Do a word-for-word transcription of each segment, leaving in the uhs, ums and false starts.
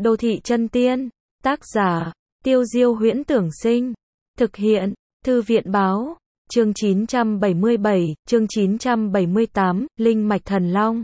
Đô thị chân tiên. Tác giả, Tiêu Diêu Huyễn Tưởng Sinh. Thực hiện, Thư viện Báo. Chương chín trăm bảy mươi bảy, chương chín trăm bảy mươi tám, Linh Mạch Thần Long.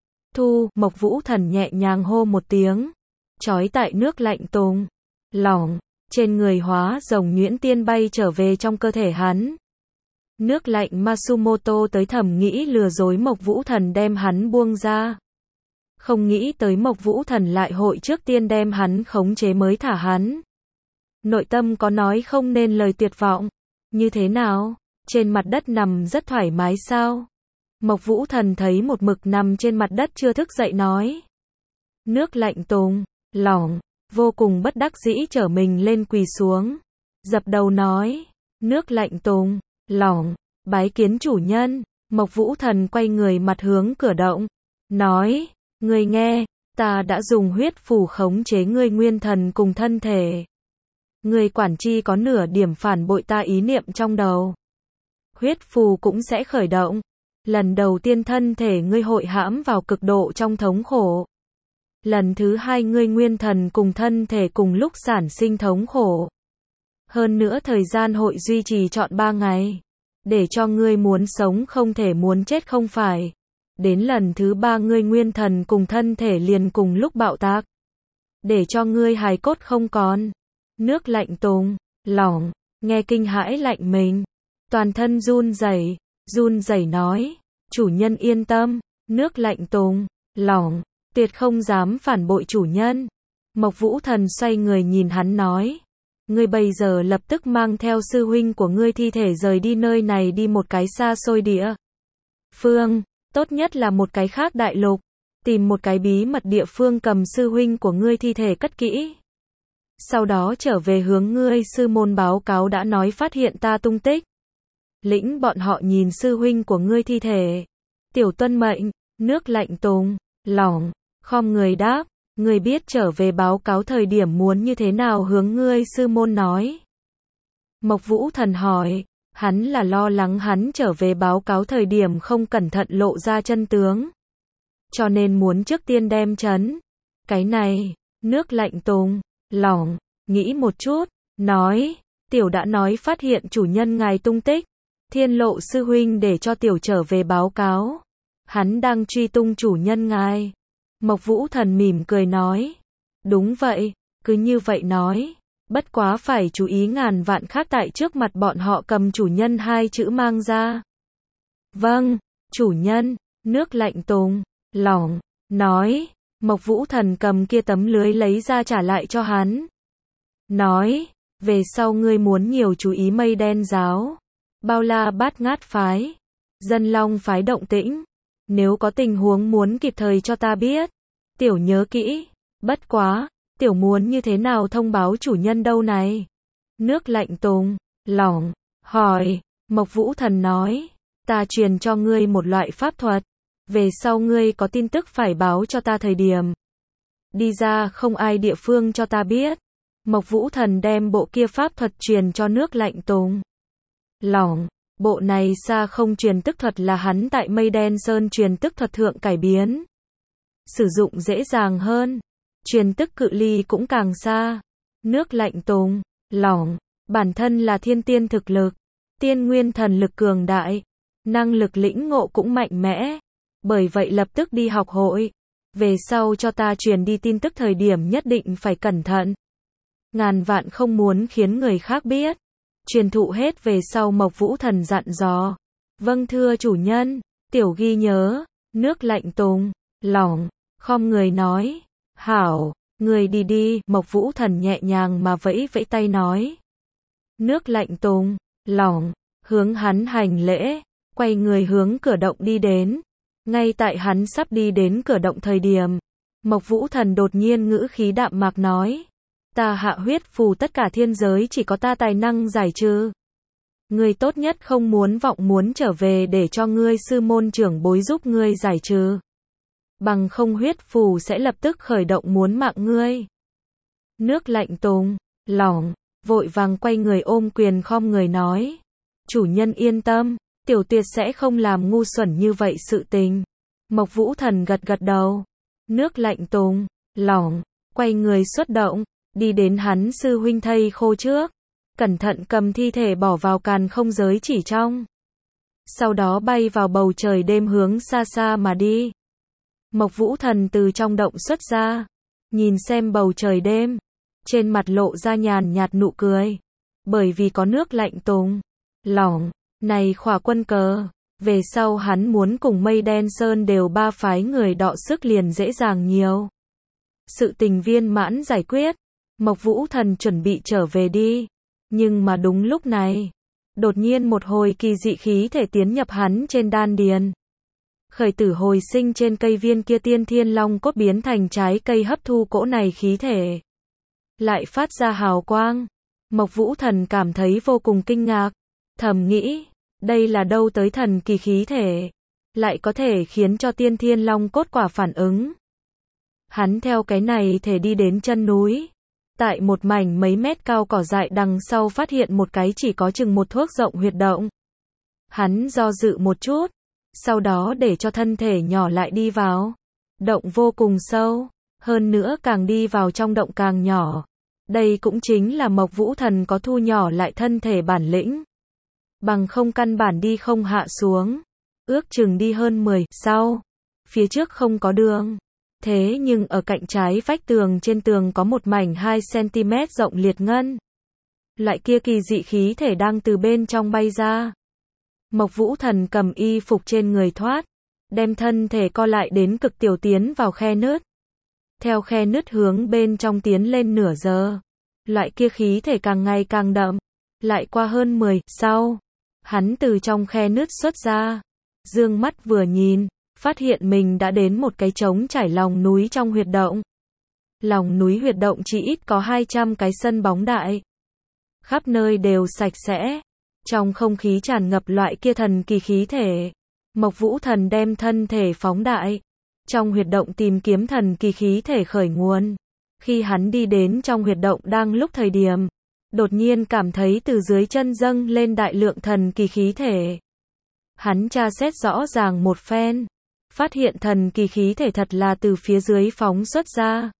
Thu, Mộc Vũ Thần nhẹ nhàng hô một tiếng. Chói tại nước lạnh tùng. Lỏng, trên người hóa rồng nhuyễn tiên bay trở về trong cơ thể hắn. Nước lạnh Masumoto tới thầm nghĩ lừa dối Mộc Vũ Thần đem hắn buông ra. Không nghĩ tới Mộc Vũ Thần lại hội trước tiên đem hắn khống chế mới thả hắn. Nội tâm có nói không nên lời tuyệt vọng. Như thế nào? Trên mặt đất nằm rất thoải mái sao? Mộc Vũ Thần thấy một mực nằm trên mặt đất chưa thức dậy nói. Nước lạnh tùng, lỏng, vô cùng bất đắc dĩ trở mình lên quỳ xuống. Dập đầu nói. Nước lạnh tùng, lỏng, bái kiến chủ nhân. Mộc Vũ Thần quay người mặt hướng cửa động. Nói. Ngươi nghe, ta đã dùng huyết phù khống chế ngươi nguyên thần cùng thân thể. Ngươi quản chi có nửa điểm phản bội ta ý niệm trong đầu. Huyết phù cũng sẽ khởi động. Lần đầu tiên thân thể ngươi hội hãm vào cực độ trong thống khổ. Lần thứ hai ngươi nguyên thần cùng thân thể cùng lúc sản sinh thống khổ. Hơn nữa thời gian hội duy trì trọn ba ngày. Để cho ngươi muốn sống không thể muốn chết không phải. Đến lần thứ ba ngươi nguyên thần cùng thân thể liền cùng lúc bạo tạc. Để cho ngươi hài cốt không còn. Nước lạnh tùng, lỏng, nghe kinh hãi lạnh mình. Toàn thân run rẩy, run rẩy nói. Chủ nhân yên tâm, nước lạnh tùng, lỏng, tuyệt không dám phản bội chủ nhân. Mộc Vũ Thần xoay người nhìn hắn nói. Ngươi bây giờ lập tức mang theo sư huynh của ngươi thi thể rời đi nơi này đi một cái xa xôi địa phương. Tốt nhất là một cái khác đại lục. Tìm một cái bí mật địa phương cầm sư huynh của ngươi thi thể cất kỹ. Sau đó trở về hướng ngươi sư môn báo cáo đã nói phát hiện ta tung tích. Lĩnh bọn họ nhìn sư huynh của ngươi thi thể. Tiểu tuân mệnh, nước lạnh tùng, lỏng, khom người đáp. Ngươi biết trở về báo cáo thời điểm muốn như thế nào hướng ngươi sư môn nói. Mộc Vũ Thần hỏi. Hắn là lo lắng hắn trở về báo cáo thời điểm không cẩn thận lộ ra chân tướng. Cho nên muốn trước tiên đem chấn. Cái này, nước lạnh tùng, lỏng, nghĩ một chút, nói, tiểu đã nói phát hiện chủ nhân ngài tung tích. Thiên Lộ sư huynh để cho tiểu trở về báo cáo. Hắn đang truy tung chủ nhân ngài. Mộc Vũ Thần mỉm cười nói. Đúng vậy, cứ như vậy nói. Bất quá phải chú ý ngàn vạn khác tại trước mặt bọn họ cầm chủ nhân hai chữ mang ra. Vâng, chủ nhân, nước lạnh tùng, lỏng, nói. Mộc Vũ Thần cầm kia tấm lưới lấy ra trả lại cho hắn. Nói, về sau ngươi muốn nhiều chú ý mây đen giáo. Bao la bát ngát phái. Dân long phái động tĩnh. Nếu có tình huống muốn kịp thời cho ta biết. Tiểu nhớ kỹ, bất quá. Tiểu muốn như thế nào thông báo chủ nhân đâu này? Nước lạnh tùng, lỏng, hỏi. Mộc Vũ Thần nói. Ta truyền cho ngươi một loại pháp thuật. Về sau ngươi có tin tức phải báo cho ta thời điểm. Đi ra không ai địa phương cho ta biết. Mộc Vũ Thần đem bộ kia pháp thuật truyền cho nước lạnh tùng. Lỏng, bộ này xa không truyền tức thuật là hắn tại Mây Đen Sơn truyền tức thuật thượng cải biến. Sử dụng dễ dàng hơn. Truyền tức cự ly cũng càng xa. Nước lạnh tùng, lỏng, bản thân là thiên tiên thực lực. Tiên nguyên thần lực cường đại. Năng lực lĩnh ngộ cũng mạnh mẽ. Bởi vậy lập tức đi học hội. Về sau cho ta truyền đi tin tức thời điểm nhất định phải cẩn thận. Ngàn vạn không muốn khiến người khác biết. Truyền thụ hết về sau Mộc Vũ Thần dặn dò. Vâng thưa chủ nhân, tiểu ghi nhớ. Nước lạnh tùng, lỏng, khom người nói. Hảo, người đi đi, Mộc Vũ Thần nhẹ nhàng mà vẫy vẫy tay nói. Nước lạnh tùng, lỏng, hướng hắn hành lễ, quay người hướng cửa động đi đến. Ngay tại hắn sắp đi đến cửa động thời điểm, Mộc Vũ Thần đột nhiên ngữ khí đạm mạc nói. Ta hạ huyết phù tất cả thiên giới chỉ có ta tài năng giải trừ. Ngươi tốt nhất không muốn vọng muốn trở về để cho ngươi sư môn trưởng bối giúp ngươi giải trừ. Bằng không huyết phù sẽ lập tức khởi động muốn mạng ngươi. Nước lạnh tùng, lỏng, vội vàng quay người ôm quyền khom người nói. Chủ nhân yên tâm, tiểu tuyệt sẽ không làm ngu xuẩn như vậy sự tình. Mộc Vũ Thần gật gật đầu. Nước lạnh tùng, lỏng, quay người xuất động, đi đến hắn sư huynh thây khô trước, cẩn thận cầm thi thể bỏ vào càn không giới chỉ trong. Sau đó bay vào bầu trời đêm hướng xa xa mà đi. Mộc Vũ Thần từ trong động xuất ra, nhìn xem bầu trời đêm, trên mặt lộ ra nhàn nhạt nụ cười, bởi vì có nước lạnh tùng, lỏng, này khỏa quân cờ, về sau hắn muốn cùng Mây Đen Sơn đều ba phái người đọ sức liền dễ dàng nhiều. Sự tình viên mãn giải quyết, Mộc Vũ Thần chuẩn bị trở về đi, nhưng mà đúng lúc này, đột nhiên một hồi kỳ dị khí thể tiến nhập hắn trên đan điền. Khởi tử hồi sinh trên cây viên kia tiên thiên long cốt biến thành trái cây hấp thu cỗ này khí thể, lại phát ra hào quang. Mộc Vũ Thần cảm thấy vô cùng kinh ngạc, thầm nghĩ, đây là đâu tới thần kỳ khí thể, lại có thể khiến cho tiên thiên long cốt quả phản ứng. Hắn theo cái này thể đi đến chân núi, tại một mảnh mấy mét cao cỏ dại đằng sau phát hiện một cái chỉ có chừng một thước rộng huyệt động. Hắn do dự một chút, sau đó để cho thân thể nhỏ lại đi vào. Động vô cùng sâu, hơn nữa càng đi vào trong động càng nhỏ. Đây cũng chính là Mộc Vũ Thần có thu nhỏ lại thân thể bản lĩnh. Bằng không căn bản đi không hạ xuống. Ước chừng đi hơn mười, sau, phía trước không có đường. Thế nhưng ở cạnh trái vách tường trên tường có một mảnh hai xăng ti mét rộng liệt ngân. Loại kia kỳ dị khí thể đang từ bên trong bay ra. Mộc Vũ Thần cầm y phục trên người thoát, đem thân thể co lại đến cực tiểu tiến vào khe nứt. Theo khe nứt hướng bên trong tiến lên nửa giờ, loại kia khí thể càng ngày càng đậm, lại qua hơn mười, sau, hắn từ trong khe nứt xuất ra, dương mắt vừa nhìn, phát hiện mình đã đến một cái trống trải lòng núi trong huyệt động. Lòng núi huyệt động chỉ ít có hai trăm cái sân bóng đại, khắp nơi đều sạch sẽ. Trong không khí tràn ngập loại kia thần kỳ khí thể. Mộc Vũ Thần đem thân thể phóng đại, trong huyệt động tìm kiếm thần kỳ khí thể khởi nguồn. Khi hắn đi đến trong huyệt động đang lúc thời điểm, đột nhiên cảm thấy từ dưới chân dâng lên đại lượng thần kỳ khí thể. Hắn tra xét rõ ràng một phen, phát hiện thần kỳ khí thể thật là từ phía dưới phóng xuất ra.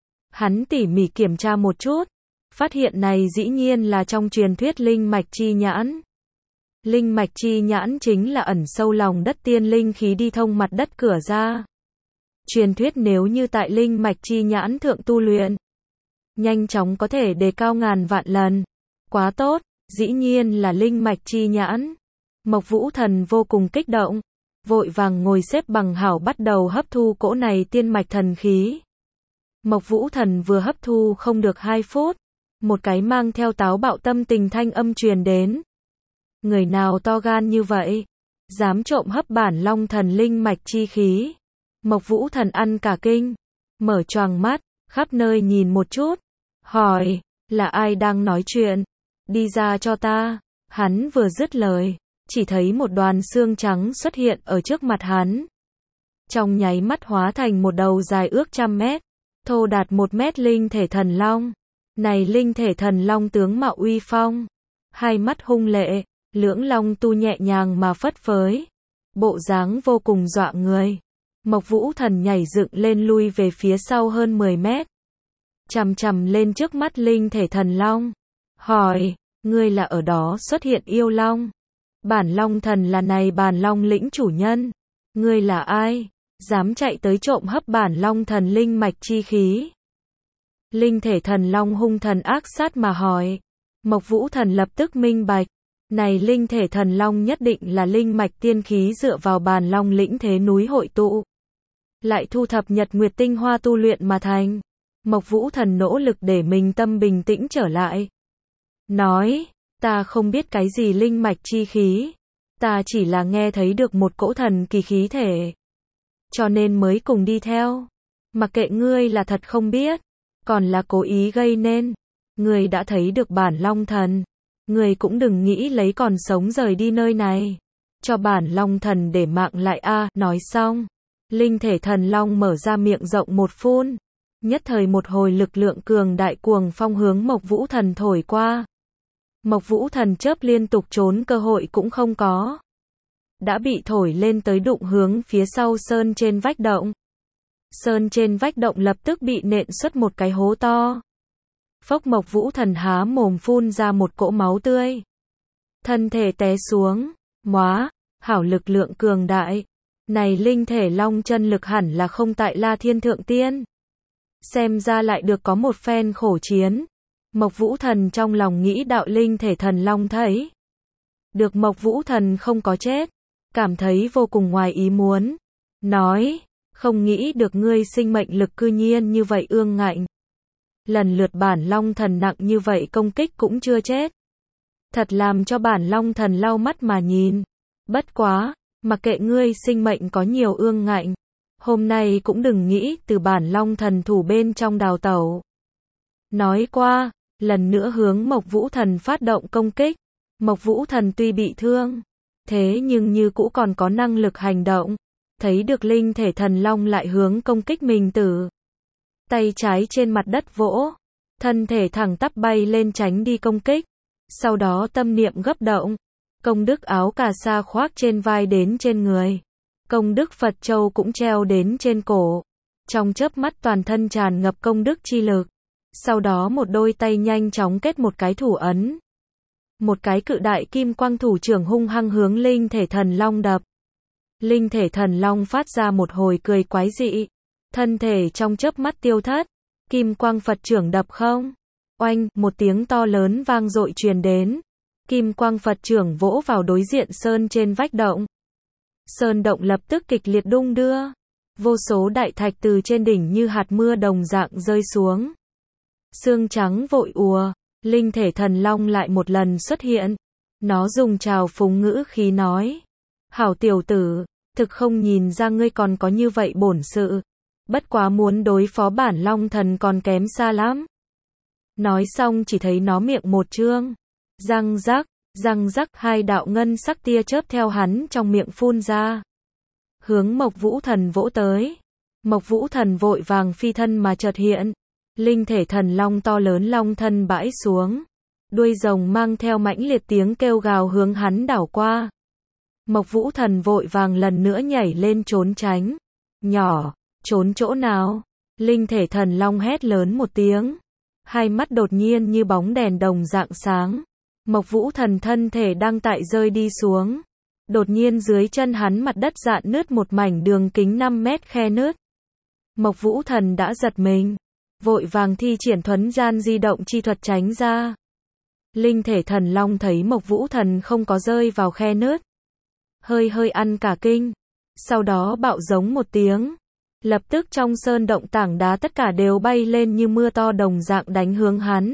Hắn tỉ mỉ kiểm tra một chút, phát hiện này dĩ nhiên là trong truyền thuyết linh mạch chi nhãn. Linh mạch chi nhãn chính là ẩn sâu lòng đất tiên linh khí đi thông mặt đất cửa ra. Truyền thuyết nếu như tại linh mạch chi nhãn thượng tu luyện, nhanh chóng có thể đề cao ngàn vạn lần. Quá tốt, dĩ nhiên là linh mạch chi nhãn. Mộc Vũ Thần vô cùng kích động, vội vàng ngồi xếp bằng hảo bắt đầu hấp thu cỗ này tiên mạch thần khí. Mộc Vũ Thần vừa hấp thu không được hai phút, một cái mang theo táo bạo tâm tình thanh âm truyền đến. Người nào to gan như vậy, dám trộm hấp bản long thần linh mạch chi khí. Mộc Vũ Thần ăn cả kinh, mở choàng mắt, khắp nơi nhìn một chút, hỏi, là ai đang nói chuyện? Đi ra cho ta. Hắn vừa dứt lời, chỉ thấy một đoàn xương trắng xuất hiện ở trước mặt hắn. Trong nháy mắt hóa thành một đầu dài ước trăm mét, thô đạt một mét linh thể thần long. Này linh thể thần long tướng mạo uy phong, hai mắt hung lệ, lưỡng long tu nhẹ nhàng mà phất phới, bộ dáng vô cùng dọa người. Mộc Vũ Thần nhảy dựng lên lui về phía sau hơn mười mét, chằm chằm lên trước mắt linh thể thần long, hỏi, ngươi là ở đó xuất hiện yêu long? Bản long thần là này bản long lĩnh chủ nhân, ngươi là ai, dám chạy tới trộm hấp bản long thần linh mạch chi khí? Linh thể thần long hung thần ác sát mà hỏi. Mộc Vũ Thần lập tức minh bạch, này linh thể thần long nhất định là linh mạch tiên khí dựa vào bản long lĩnh thế núi hội tụ, lại thu thập nhật nguyệt tinh hoa tu luyện mà thành. Mộc Vũ Thần nỗ lực để mình tâm bình tĩnh trở lại, nói, ta không biết cái gì linh mạch chi khí, ta chỉ là nghe thấy được một cỗ thần kỳ khí thể, cho nên mới cùng đi theo. Mặc kệ ngươi là thật không biết, còn là cố ý gây nên, ngươi đã thấy được bản long thần, ngươi cũng đừng nghĩ lấy còn sống rời đi nơi này, cho bản long thần để mạng lại a. À. Nói xong, linh thể thần long mở ra miệng rộng một phun, nhất thời một hồi lực lượng cường đại cuồng phong hướng Mộc Vũ Thần thổi qua. Mộc Vũ Thần chớp liên tục trốn cơ hội cũng không có, đã bị thổi lên tới đụng hướng phía sau sơn trên vách động. sơn trên vách động lập tức bị nện xuất một cái hố to. Phốc, Mộc Vũ Thần há mồm phun ra một cỗ máu tươi. Thân thể té xuống, móa, hảo lực lượng cường đại. Này linh thể long chân lực hẳn là không tại La Thiên Thượng Tiên. Xem ra lại được có một phen khổ chiến. Mộc Vũ Thần trong lòng nghĩ đạo linh thể thần long thấy được Mộc Vũ Thần không có chết, cảm thấy vô cùng ngoài ý muốn. Nói, không nghĩ được ngươi sinh mệnh lực cư nhiên như vậy ương ngạnh. Lần lượt bản long thần nặng như vậy công kích cũng chưa chết. Thật làm cho bản long thần lau mắt mà nhìn. Bất quá, mặc kệ ngươi sinh mệnh có nhiều ương ngạnh, hôm nay cũng đừng nghĩ từ bản long thần thủ bên trong đào tẩu. Nói qua, lần nữa hướng Mộc Vũ Thần phát động công kích. Mộc Vũ Thần tuy bị thương, thế nhưng như cũ còn có năng lực hành động. Thấy được linh thể thần long lại hướng công kích mình tử. Tay trái trên mặt đất vỗ, thân thể thẳng tắp bay lên tránh đi công kích. Sau đó tâm niệm gấp động, công đức áo cà sa khoác trên vai đến trên người. Công đức Phật Châu cũng treo đến trên cổ. Trong chớp mắt toàn thân tràn ngập công đức chi lực. Sau đó một đôi tay nhanh chóng kết một cái thủ ấn. Một cái cự đại kim quang thủ trưởng hung hăng hướng linh thể thần long đập. Linh thể thần long phát ra một hồi cười quái dị. Thân thể trong chớp mắt tiêu thất. Kim quang Phật trưởng đập không. Oanh, một tiếng to lớn vang dội truyền đến. Kim quang Phật trưởng vỗ vào đối diện sơn trên vách động. Sơn động lập tức kịch liệt đung đưa. Vô số đại thạch từ trên đỉnh như hạt mưa đồng dạng rơi xuống. Xương trắng vội ùa. Linh thể thần long lại một lần xuất hiện. Nó dùng trào phúng ngữ khí nói. Hảo tiểu tử, thực không nhìn ra ngươi còn có như vậy bổn sự. Bất quá muốn đối phó bản long thần còn kém xa lắm. Nói xong chỉ thấy nó miệng một trương. Răng rắc, răng rắc, hai đạo ngân sắc tia chớp theo hắn trong miệng phun ra. Hướng Mộc Vũ Thần vỗ tới. Mộc Vũ Thần vội vàng phi thân mà chợt hiện. Linh thể thần long to lớn long thân bãi xuống. Đuôi rồng mang theo mãnh liệt tiếng kêu gào hướng hắn đảo qua. Mộc Vũ Thần vội vàng lần nữa nhảy lên trốn tránh. Nhỏ, trốn chỗ nào? Linh thể thần long hét lớn một tiếng. Hai mắt đột nhiên như bóng đèn đồng dạng sáng. Mộc Vũ Thần thân thể đang tại rơi đi xuống. Đột nhiên dưới chân hắn mặt đất rạn nứt một mảnh đường kính năm mét khe nứt. Mộc Vũ Thần đã giật mình. Vội vàng thi triển thuấn gian di động chi thuật tránh ra. Linh thể thần long thấy Mộc Vũ Thần không có rơi vào khe nứt. Hơi hơi ăn cả kinh. Sau đó bạo giống một tiếng. Lập tức trong sơn động tảng đá tất cả đều bay lên như mưa to đồng dạng đánh hướng hắn.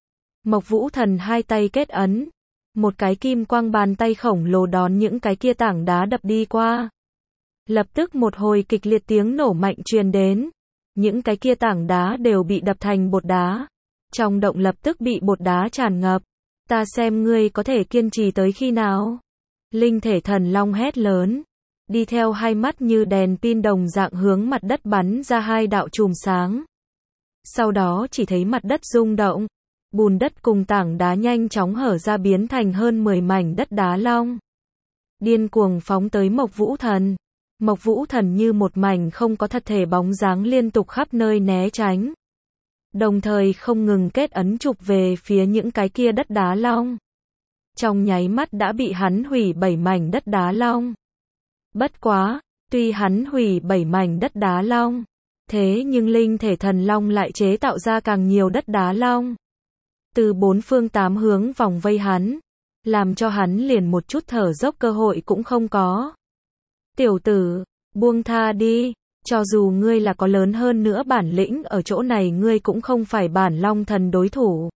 Mộc Vũ Thần hai tay kết ấn. Một cái kim quang bàn tay khổng lồ đón những cái kia tảng đá đập đi qua. Lập tức một hồi kịch liệt tiếng nổ mạnh truyền đến. Những cái kia tảng đá đều bị đập thành bột đá. Trong động lập tức bị bột đá tràn ngập. Ta xem ngươi có thể kiên trì tới khi nào? Linh thể thần long hét lớn. Đi theo hai mắt như đèn pin đồng dạng hướng mặt đất bắn ra hai đạo chùm sáng. Sau đó chỉ thấy mặt đất rung động. Bùn đất cùng tảng đá nhanh chóng hở ra biến thành hơn mười mảnh đất đá long. Điên cuồng phóng tới Mộc Vũ Thần. Mộc Vũ Thần như một mảnh không có thật thể bóng dáng liên tục khắp nơi né tránh. Đồng thời không ngừng kết ấn chụp về phía những cái kia đất đá long. Trong nháy mắt đã bị hắn hủy bảy mảnh đất đá long. Bất quá, tuy hắn hủy bảy mảnh đất đá long, thế nhưng linh thể thần long lại chế tạo ra càng nhiều đất đá long. Từ bốn phương tám hướng vòng vây hắn, làm cho hắn liền một chút thở dốc cơ hội cũng không có. Tiểu tử, buông tha đi, cho dù ngươi là có lớn hơn nữa bản lĩnh ở chỗ này ngươi cũng không phải bản long thần đối thủ.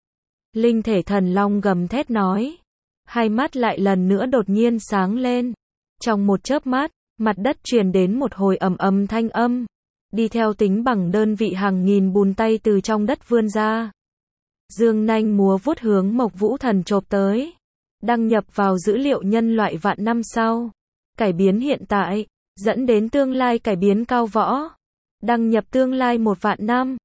Linh thể thần long gầm thét nói. Hai mắt lại lần nữa đột nhiên sáng lên. Trong một chớp mắt, mặt đất truyền đến một hồi ầm ầm thanh âm. Đi theo tính bằng đơn vị hàng nghìn bùn tay từ trong đất vươn ra. Dương nanh múa vuốt hướng Mộc Vũ Thần chộp tới. Đăng nhập vào dữ liệu nhân loại vạn năm sau. Cải biến hiện tại, dẫn đến tương lai cải biến cao võ. Đăng nhập tương lai một vạn năm.